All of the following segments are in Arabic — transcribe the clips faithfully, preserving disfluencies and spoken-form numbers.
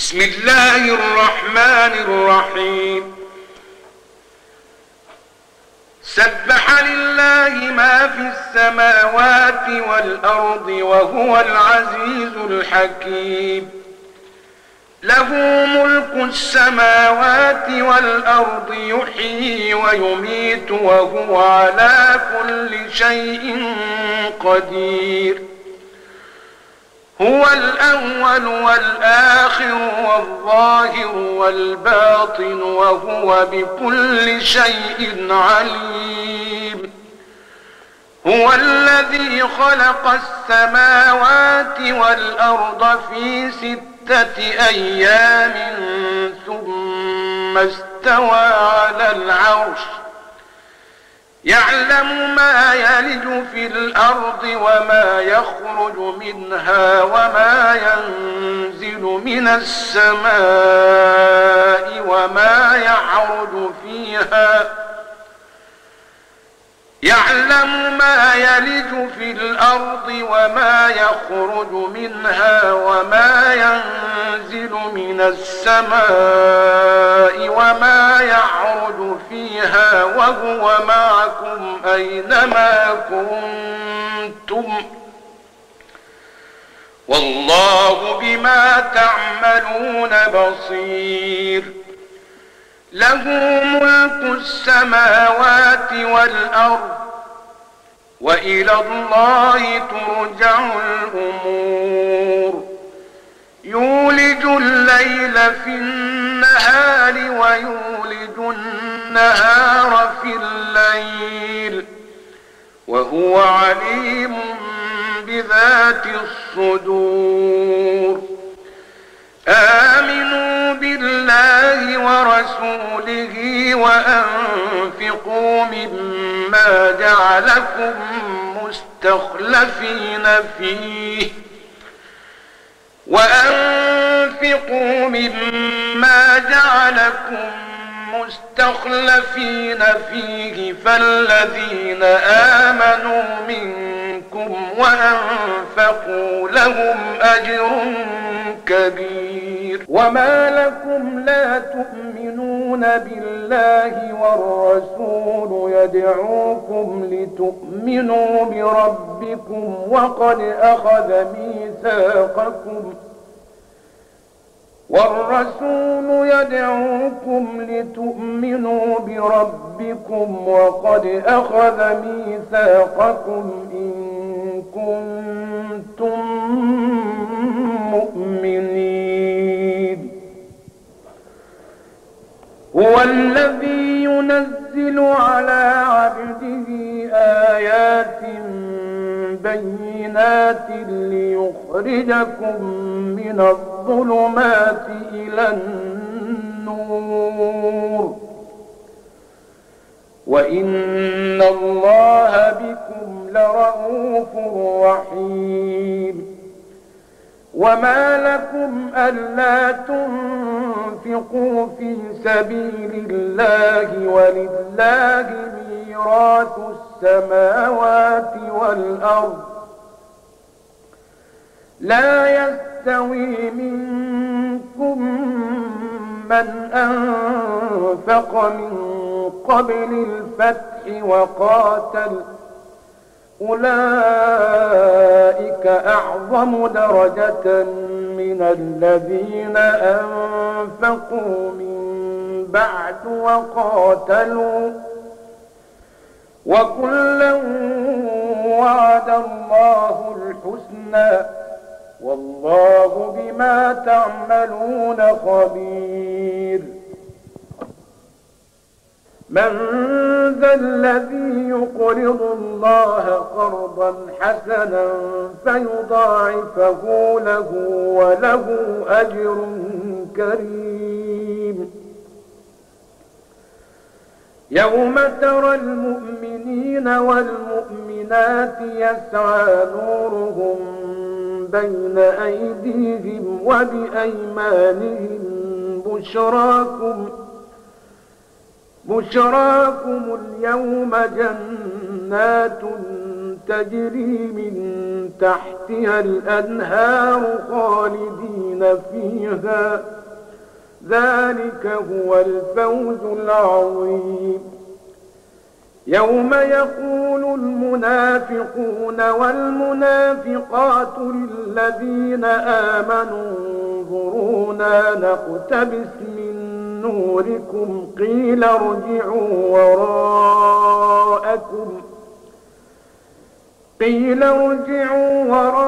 بسم الله الرحمن الرحيم. سبح لله ما في السماوات والأرض وهو العزيز الحكيم. له ملك السماوات والأرض يحيي ويميت وهو على كل شيء قدير. هو الأول والآخر والظاهر والباطن وهو بكل شيء عليم. هو الذي خلق السماوات والأرض في ستة أيام ثم استوى على العرش يعلم ما يلج في الأرض وما يخرج منها وما ينزل من السماء وما يعرج فيها يعلم ما يلج في الأرض وما يخرج منها وما ينزل من السماء وما يعرج فيها وهو معكم أينما كنتم والله بما تعملون بصير. له ملك السماوات والأرض وإلى الله ترجع الأمور. يولج الليل في النهار ويولج النهار في الليل وهو عليم بذات الصدور. آمنوا بالله ورسوله وأنفقوا مما جعلكم مستخلفين فيه وأنفقوا مما جعلكم مستخلفين فيه فالذين آمنوا منكم وأنفقوا لهم أجر كبير. وما لكم لا تؤمنون بالله والرسول يدعوكم لتؤمنوا بربكم وقد أخذ ميثاقكم والرسول يدعوكم لتؤمنوا بربكم وقد أخذ ميثاقكم إن كنتم مؤمنين. هو الذي ينزل على عبده آيات بينات ليخرجكم من الظلمات إلى النور وإن الله بكم لرءوف رحيم. وما لكم ألا تنفقوا في سبيل الله ولله ميراث السماوات والأرض لا يستوي منكم من أنفق من قبل الفتح وقاتل أولئك أعظم درجة من الذين أنفقوا من بعد وقاتلوا وكلا وعد الله الحسنى والله بما تعملون خبير. من ذا الذي يقرض الله قرضا حسنا فيضاعفه له وله أجر كريم. يوم ترى المؤمنين والمؤمنات يسعى نورهم بين أيديهم وبأيمانهم بشراكم بشراكم اليوم جنات تجري من تحتها الأنهار خالدين فيها، ذلك هو الفوز العظيم. يوم يقول المنافقون والمنافقات للذين آمنوا انظرونا نقتبس من نوركم قيل ارجعوا وراءكم قيل ارجعوا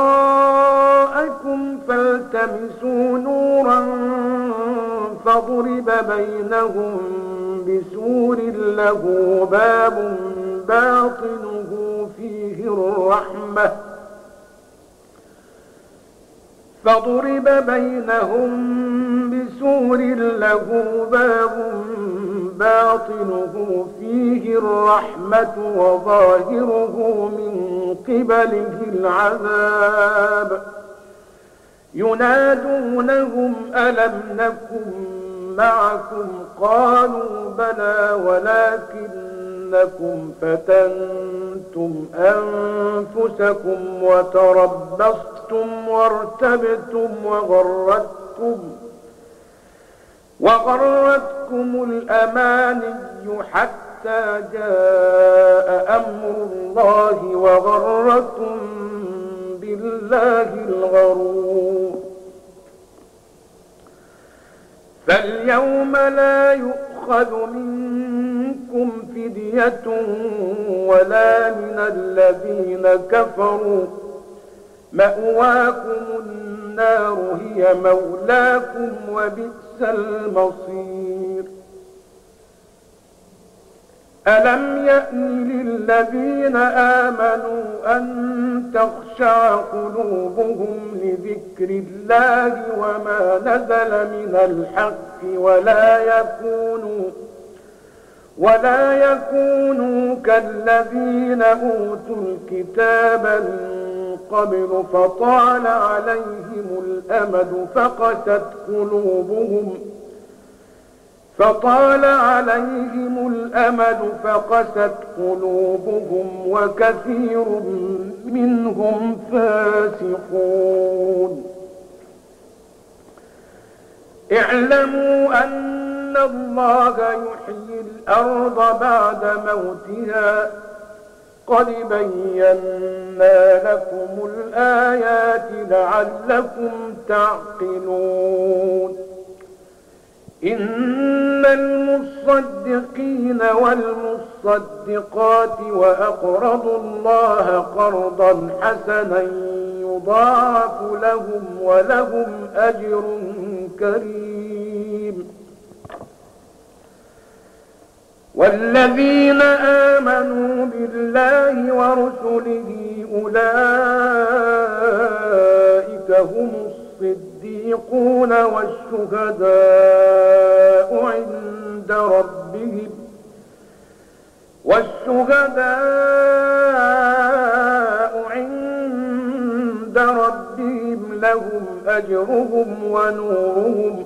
وراءكم فالتمسوا نورا فضرب بينهم بسور له باب باطنه فيه الرحمة فضرب بينهم بسور له باب باطنه فيه الرحمة وظاهره من قبله العذاب ينادونهم ألم نكن معكم قالوا بلى ولكنكم فتنتم أنفسكم وتربصتم وارتبتم وغرتكم وغرتكم الأماني حتى جاء أمر الله وغركم بالله الغرور. فاليوم لا يؤخذ منكم فدية ولا من الذين كفروا مأواكم النار هي مولاكم وبئس المصير. ألم يأن للذين آمنوا أن تخشع قلوبهم لذكر الله وما نزل من الحق ولا يكونوا ولا يكونوا كالذين أوتوا الكتاب من قبل فطال عليهم الأمد فقست قلوبهم فطال عليهم الأمد فقست قلوبهم وكثير منهم فاسقون. اعلموا أن الله يحيي الأرض بعد موتها قد بينا لكم الآيات لعلكم تعقلون. إن المصدقين والمصدقات وأقرضوا الله قرضا حسنا يضاعف لهم ولهم أجر كريم. والذين آمنوا بالله ورسله أولئك هم الصديقون والشهداء عند ربهم والشهداء عند ربهم لهم أجرهم ونورهم.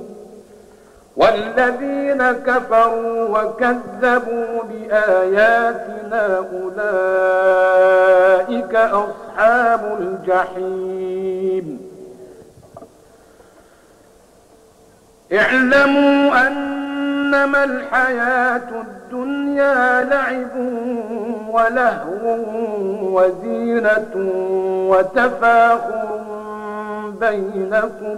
والذين كفروا وكذبوا بآياتنا أولئك أصحاب الجحيم. اعلموا أنما الحياة الدنيا لعب ولهو وزينة وتفاخر بينكم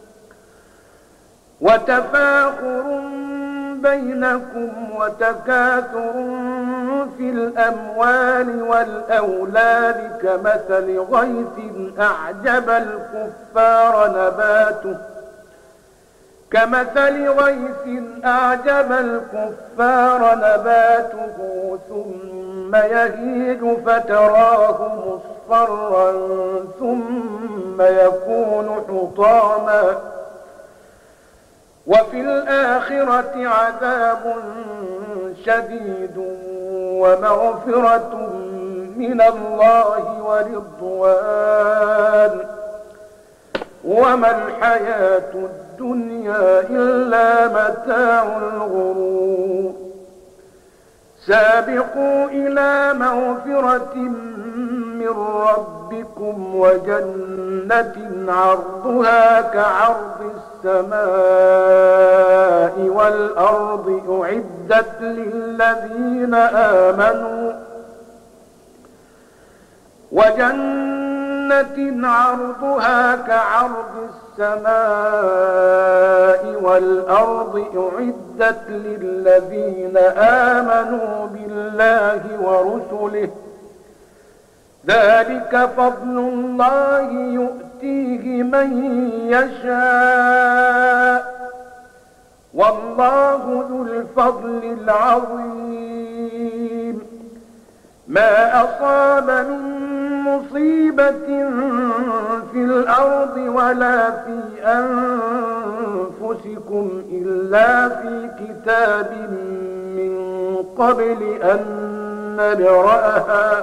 وتفاخر بينكم وتكاثر في الأموال والأولاد كمثل غيث أعجب الكفار نباته كمثل غيث أعجب الكفار نباته ثم يهيج فتراه مصفرا ثم يكون حطاما وفي الآخرة عذاب شديد ومغفرة من الله ورضوان وما الحياة الدنيا إلا متاع الغرور. سابقوا إلى مغفرة من ربكم وجنة عرضها كعرض السماء والأرض أعدت للذين آمنوا وجنة عرضها كعرض السماء والأرض أعدت للذين آمنوا بالله ورسله ذلك فضل الله يؤتيه من يشاء والله ذو الفضل العظيم ما أصاب من مصيبة في الأرض ولا في أنفسكم إلا في كتاب من قبل أن نبرأها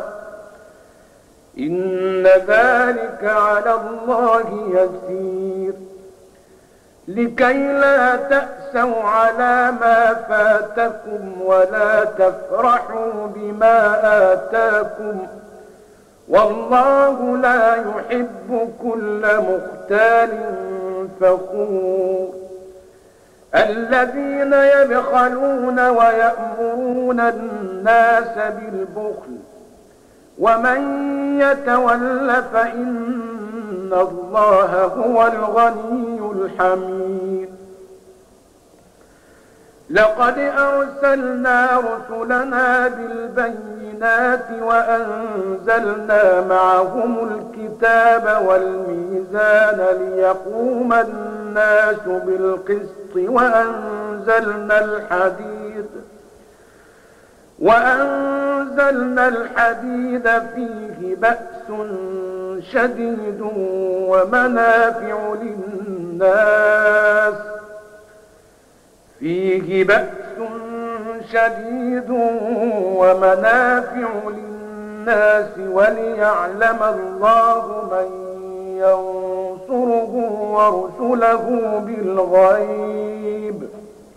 إن ذلك على الله يسير لكي لا تأسوا على ما فاتكم ولا تفرحوا بما آتاكم والله لا يحب كل مختال فخور الذين يبخلون ويأمرون الناس بالبخل ومن يتول فإن الله هو الغني الحميد لقد أرسلنا رسلنا بالبينات وأنزلنا معهم الكتاب والميزان ليقوم الناس بالقسط وأنزلنا الحديد وأنزلنا الحديد فيه بأس شديد ومنافع للناس فيه بأس شديد ومنافع للناس وليعلم الله من ينصره ورسله بالغيب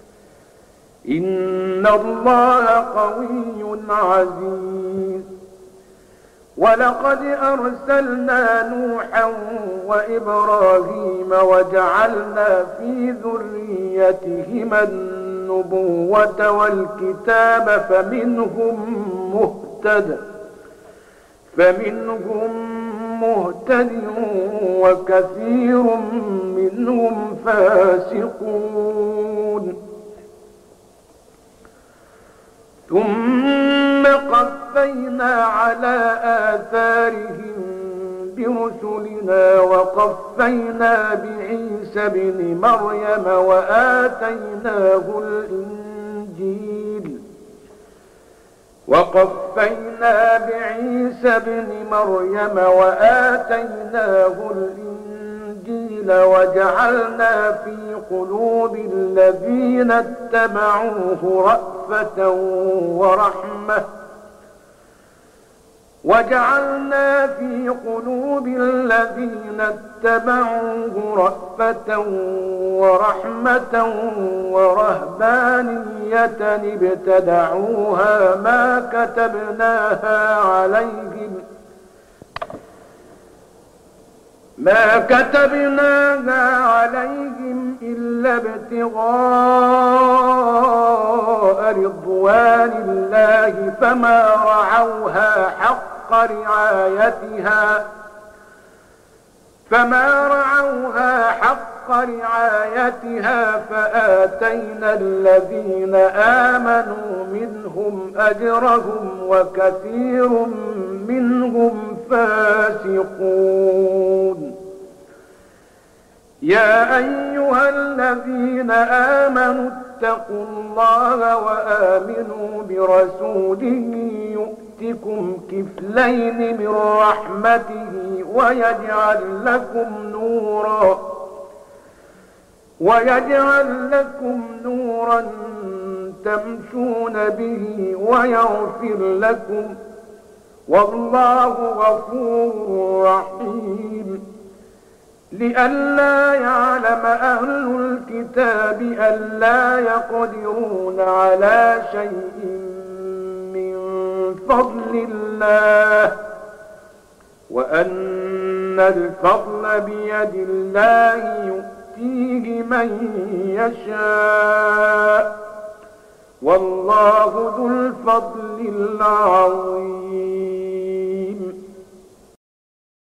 إن الله قوي عزيز ولقد أرسلنا نوحا وإبراهيم وجعلنا في ذريتهما النبوة والكتاب فمنهم مهتد فمنهم مهتد وكثير منهم فاسقون ثم قفينا على آثارهم برسلنا وقفينا بعيسى ابن مريم وآتيناه الإنجيل وقفينا بعيسى ابن مريم وآتيناه الإنجيل وجعلنا في قلوب الذين اتبعوه رأفة ورحمة وجعلنا في قلوب الذين اتبعوه رأفة ورحمة ورهبانية ابتدعوها ما كتبناها عليهم ما كتبناها عليهم إلا ابتغاء رضوان الله فما رعوها حق رعايتها فما رعوها حق رعايتها فآتينا الذين آمنوا منهم أجرهم وكثير منهم فاسقون يا أيها الذين آمنوا اتقوا الله وآمنوا برسوله يؤتكم كفلين من رحمته ويجعل لكم نورا ويجعل لكم نورا تمشون به ويغفر لكم والله غفور رحيم لئلا يعلم أهل الكتاب ألا يقدرون على شيء من فضل الله وأن الفضل بيد الله يؤتيه من يشاء والله ذو الفضل العظيم.